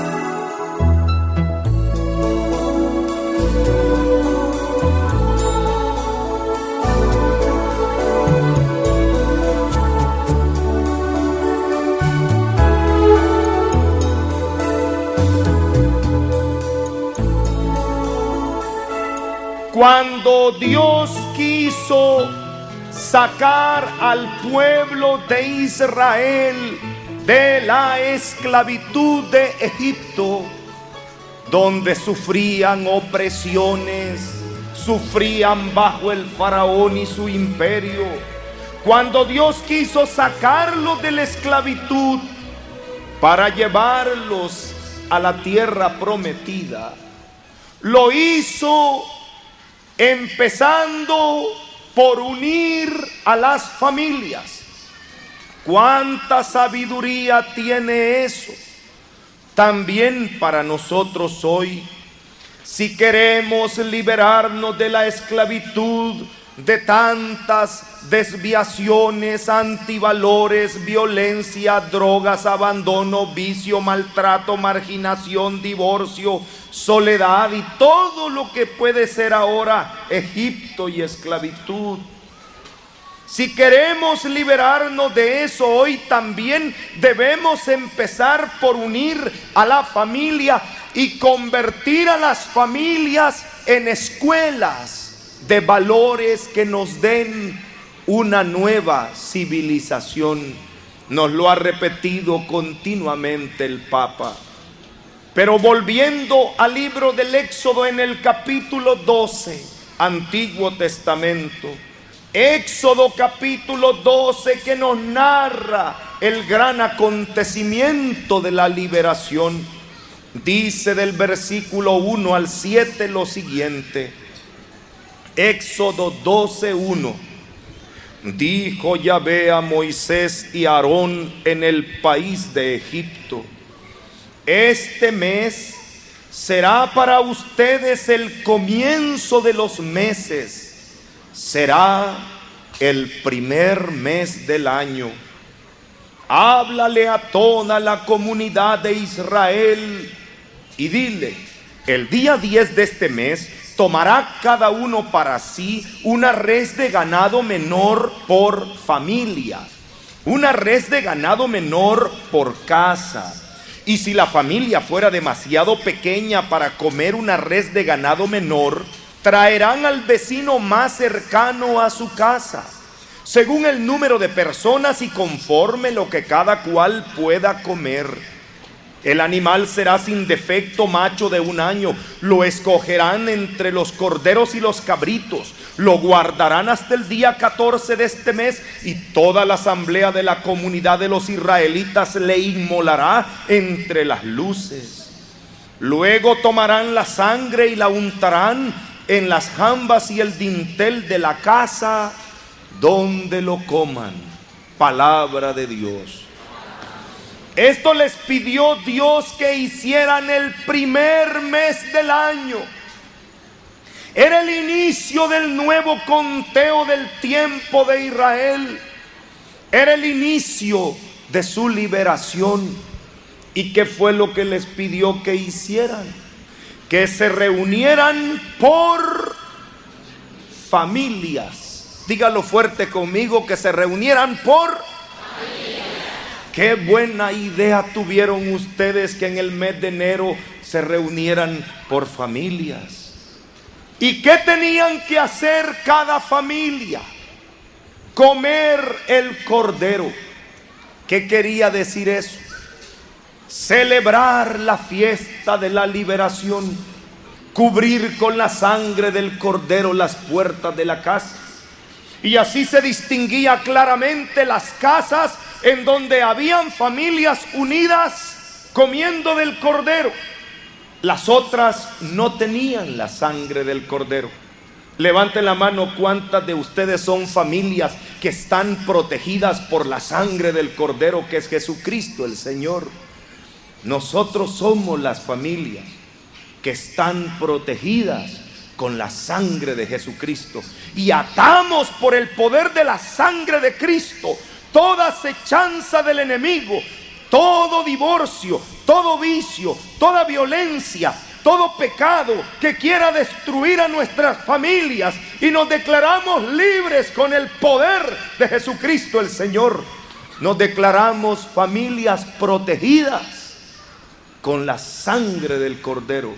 Cuando Dios quiso sacar al pueblo de Israel de la esclavitud de Egipto, donde sufrían opresiones, sufrían bajo el faraón y su imperio, cuando Dios quiso sacarlos de la esclavitud para llevarlos a la tierra prometida, lo hizo empezando por unir a las familias. ¿Cuánta sabiduría tiene eso? También para nosotros hoy, si queremos liberarnos de la esclavitud, de tantas desviaciones, antivalores, violencia, drogas, abandono, vicio, maltrato, marginación, divorcio, soledad y todo lo que puede ser ahora Egipto y esclavitud. Si queremos liberarnos de eso hoy, también debemos empezar por unir a la familia y convertir a las familias en escuelas de valores que nos den una nueva civilización. Nos lo ha repetido continuamente el Papa. Pero volviendo al libro del Éxodo en el capítulo 12, Antiguo Testamento, Éxodo capítulo 12, que nos narra el gran acontecimiento de la liberación. Dice del versículo 1 al 7 lo siguiente. Éxodo 12:1. Dijo Yahvé a Moisés y a Aarón en el país de Egipto: este mes será para ustedes el comienzo de los meses, será el primer mes del año. Háblale a toda la comunidad de Israel y dile: el día 10 de este mes tomará cada uno para sí una res de ganado menor por familia, una res de ganado menor por casa. Y si la familia fuera demasiado pequeña para comer una res de ganado menor, traerán al vecino más cercano a su casa, según el número de personas y conforme lo que cada cual pueda comer. El animal será sin defecto, macho de 1 año. Lo escogerán entre los corderos y los cabritos. Lo guardarán hasta el día 14 de este mes, y toda la asamblea de la comunidad de los israelitas le inmolará entre las luces. Luego tomarán la sangre y la untarán en las jambas y el dintel de la casa donde lo coman. Palabra de Dios. Esto les pidió Dios que hicieran el primer mes del año. Era el inicio del nuevo conteo del tiempo de Israel. Era el inicio de su liberación. ¿Y qué fue lo que les pidió que hicieran? Que se reunieran por familias. Dígalo fuerte conmigo: que se reunieran por familias. Qué buena idea tuvieron ustedes que en el mes de enero se reunieran por familias. ¿Y qué tenían que hacer cada familia? Comer el cordero. ¿Qué quería decir eso? Celebrar la fiesta de la liberación, cubrir con la sangre del cordero las puertas de la casa. Y así se distinguía claramente las casas en donde habían familias unidas comiendo del cordero. Las otras no tenían la sangre del cordero. Levanten la mano, ¿cuántas de ustedes son familias que están protegidas por la sangre del cordero, que es Jesucristo el Señor? Nosotros somos las familias que están protegidas con la sangre de Jesucristo, y atamos por el poder de la sangre de Cristo toda acechanza del enemigo, todo divorcio, todo vicio, toda violencia, todo pecado que quiera destruir a nuestras familias, y nos declaramos libres con el poder de Jesucristo el Señor. Nos declaramos familias protegidas con la sangre del Cordero.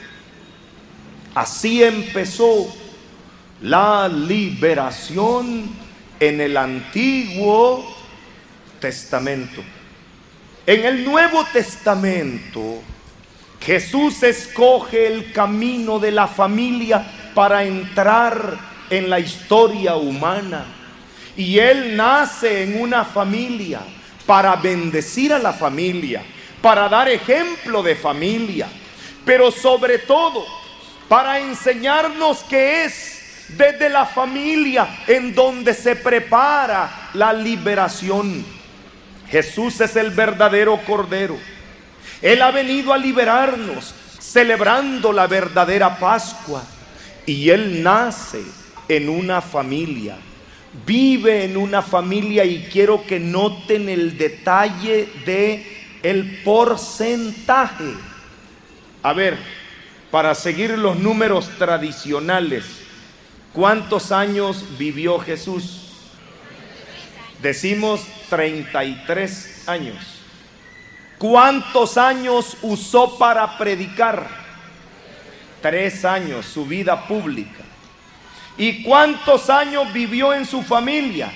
Así empezó la liberación en el Antiguo Testamento. En el Nuevo Testamento, Jesús escoge el camino de la familia para entrar en la historia humana. Y Él nace en una familia para bendecir a la familia, para dar ejemplo de familia, pero sobre todo para enseñarnos que es desde la familia en donde se prepara la liberación. Jesús es el verdadero Cordero. Él ha venido a liberarnos, celebrando la verdadera Pascua. Y Él nace en una familia, vive en una familia, y quiero que noten el detalle de el porcentaje. A ver, para seguir los números tradicionales, ¿cuántos años vivió Jesús? Decimos 33 años. ¿Cuántos años usó para predicar? 3 años, su vida pública. ¿Y cuántos años vivió en su familia?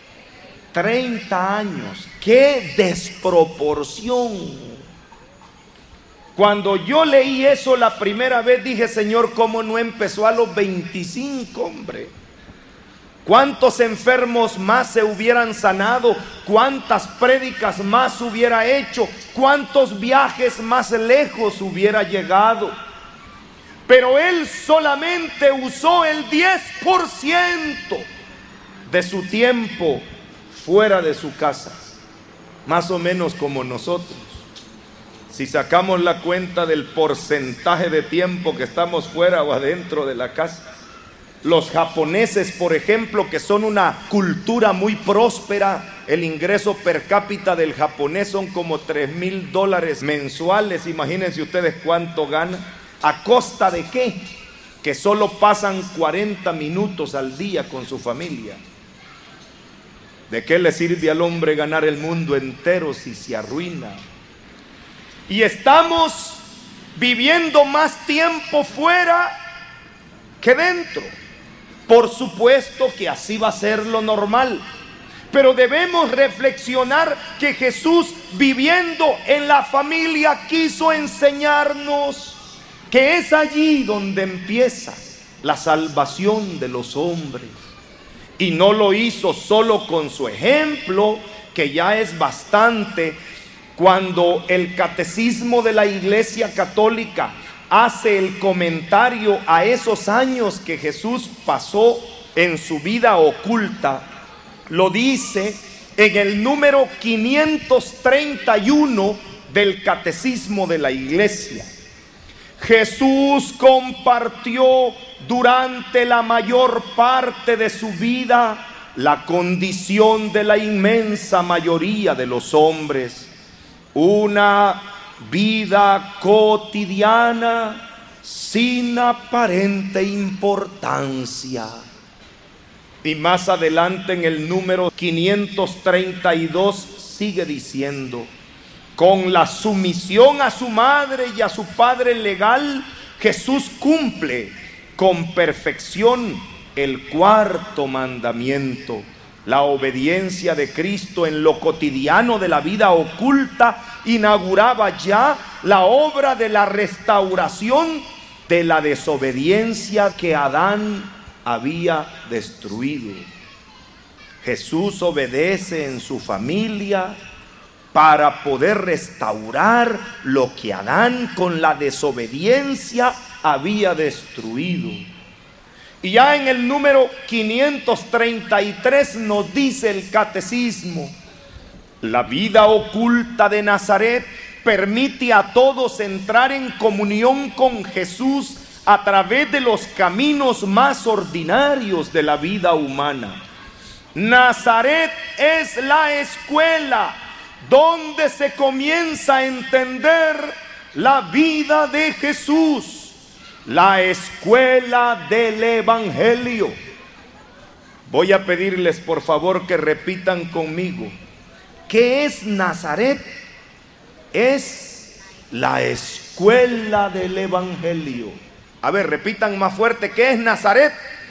30 años. ¡Qué desproporción! Cuando yo leí eso la primera vez, dije: Señor, ¿cómo no empezó a los 25, hombre? ¿Cuántos enfermos más se hubieran sanado? ¿Cuántas prédicas más hubiera hecho? ¿Cuántos viajes más lejos hubiera llegado? Pero él solamente usó el 10% de su tiempo fuera de su casa, más o menos como nosotros. Si sacamos la cuenta del porcentaje de tiempo que estamos fuera o adentro de la casa, los japoneses, por ejemplo, que son una cultura muy próspera, el ingreso per cápita del japonés son como $3,000 mensuales. Imagínense ustedes cuánto gana. ¿A costa de qué? Que solo pasan 40 minutos al día con su familia. ¿De qué le sirve al hombre ganar el mundo entero si se arruina? Y estamos viviendo más tiempo fuera que dentro. Por supuesto que así va a ser lo normal, pero debemos reflexionar que Jesús, viviendo en la familia, quiso enseñarnos que es allí donde empieza la salvación de los hombres. Y no lo hizo solo con su ejemplo, que ya es bastante. Cuando el Catecismo de la Iglesia Católica hace el comentario a esos años que Jesús pasó en su vida oculta, lo dice en el número 531 del Catecismo de la Iglesia. Jesús compartió durante la mayor parte de su vida la condición de la inmensa mayoría de los hombres, una vida cotidiana sin aparente importancia. Y más adelante en el número 532 sigue diciendo: con la sumisión a su madre y a su padre legal, Jesús cumple con perfección el cuarto mandamiento. La obediencia de Cristo en lo cotidiano de la vida oculta inauguraba ya la obra de la restauración de la desobediencia que Adán había destruido. Jesús obedece en su familia para poder restaurar lo que Adán con la desobediencia había destruido. Y ya en el número 533 nos dice el Catecismo: la vida oculta de Nazaret permite a todos entrar en comunión con Jesús a través de los caminos más ordinarios de la vida humana. Nazaret es la escuela donde se comienza a entender la vida de Jesús, la escuela del Evangelio. Voy a pedirles por favor que repitan conmigo: ¿qué es Nazaret? Es la escuela del Evangelio. A ver, repitan más fuerte: ¿qué es Nazaret?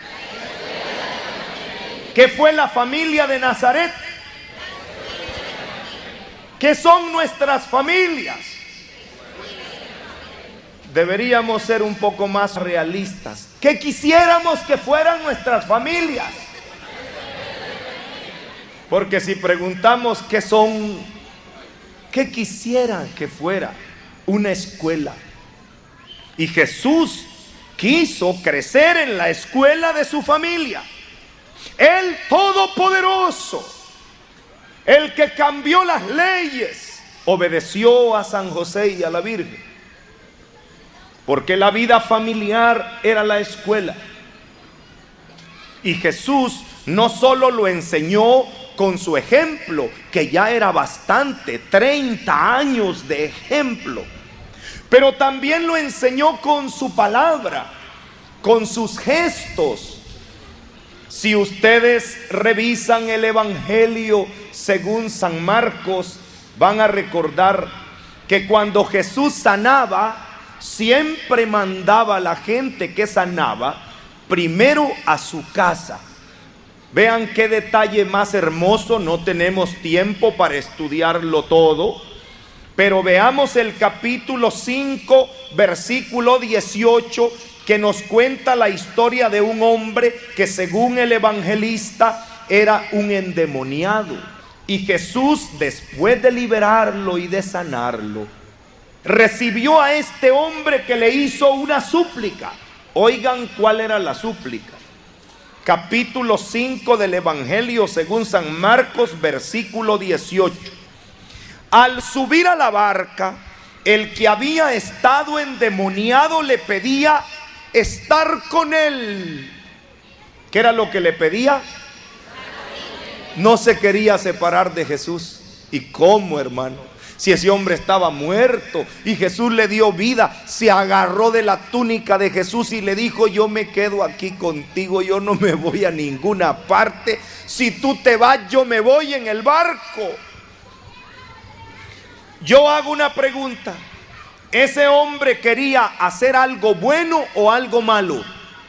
¿Qué fue la familia de Nazaret? ¿Qué son nuestras familias? Deberíamos ser un poco más realistas. ¿Qué quisiéramos que fueran nuestras familias? Porque si preguntamos qué son, ¿qué quisieran que fuera? Una escuela. Y Jesús quiso crecer en la escuela de su familia. El Todopoderoso, el que cambió las leyes, obedeció a San José y a la Virgen, porque la vida familiar era la escuela. Y Jesús no solo lo enseñó con su ejemplo, que ya era bastante, 30 años de ejemplo, pero también lo enseñó con su palabra, con sus gestos. Si ustedes revisan el Evangelio según San Marcos, van a recordar que cuando Jesús sanaba, siempre mandaba a la gente que sanaba primero a su casa. Vean qué detalle más hermoso. No tenemos tiempo para estudiarlo todo, pero veamos el capítulo 5, versículo 18, que nos cuenta la historia de un hombre que según el evangelista era un endemoniado. Y Jesús, después de liberarlo y de sanarlo, recibió a este hombre que le hizo una súplica. Oigan cuál era la súplica. Capítulo 5 del Evangelio según San Marcos, versículo 18. Al subir a la barca, el que había estado endemoniado le pedía estar con él. ¿Qué era lo que le pedía? No se quería separar de Jesús. ¿Y cómo, hermano? Si ese hombre estaba muerto y Jesús le dio vida, se agarró de la túnica de Jesús y le dijo: yo me quedo aquí contigo, yo no me voy a ninguna parte. Si tú te vas, yo me voy en el barco. Yo hago una pregunta: ¿ese hombre quería hacer algo bueno o algo malo?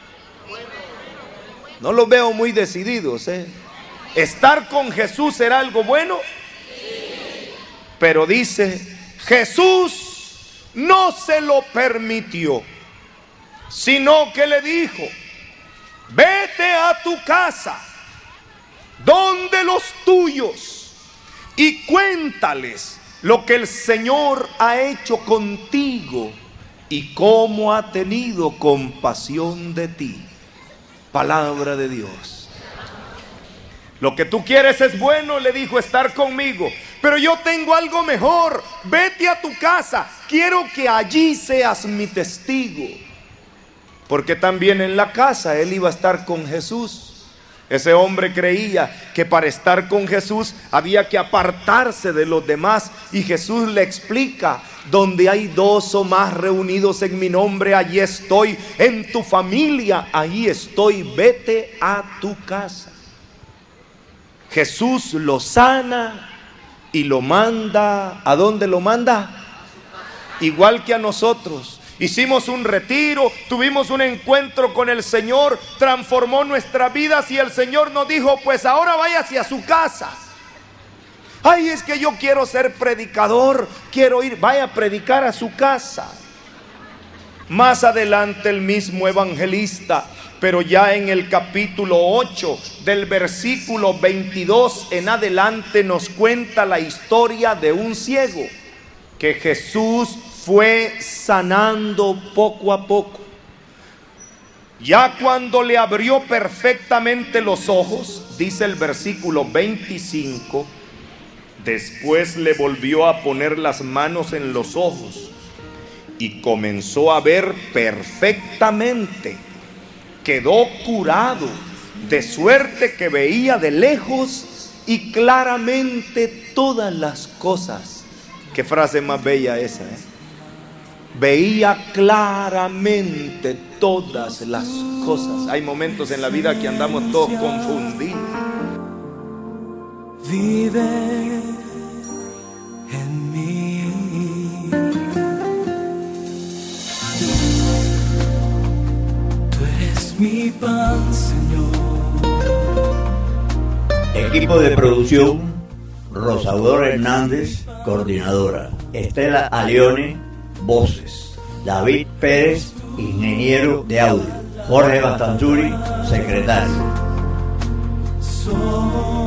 No los veo muy decididos, ¿eh? ¿Estar con Jesús era algo bueno? Pero dice, Jesús no se lo permitió, sino que le dijo: vete a tu casa, donde los tuyos, y cuéntales lo que el Señor ha hecho contigo y cómo ha tenido compasión de ti. Palabra de Dios. Lo que tú quieres es bueno, le dijo, estar conmigo, pero yo tengo algo mejor. Vete a tu casa, quiero que allí seas mi testigo. Porque también en la casa él iba a estar con Jesús. Ese hombre creía que para estar con Jesús había que apartarse de los demás, y Jesús le explica: donde hay dos o más reunidos en mi nombre, allí estoy. En tu familia, ahí estoy. Vete a tu casa. Jesús lo sana y lo manda. ¿A dónde lo manda? Igual que a nosotros. Hicimos un retiro, tuvimos un encuentro con el Señor, transformó nuestras vidas, y el Señor nos dijo: pues ahora váyase a su casa. Ay, es que yo quiero ser predicador, quiero ir. Vaya a predicar a su casa. Más adelante el mismo evangelista, pero ya en el capítulo 8 del versículo 22 en adelante, nos cuenta la historia de un ciego que Jesús fue sanando poco a poco. Ya cuando le abrió perfectamente los ojos, dice el versículo 25, después le volvió a poner las manos en los ojos y comenzó a ver perfectamente. Quedó curado, de suerte que veía de lejos y claramente todas las cosas. Qué frase más bella esa, ¿eh? Veía claramente todas las cosas. Hay momentos en la vida que andamos todos confundidos. Vive en mí. Tú eres mi pan, Señor. Equipo de producción: Rosaura Hernández, coordinadora; Estela Alione, voces; David Pérez, ingeniero de audio; Jorge Bastanzuri, secretario.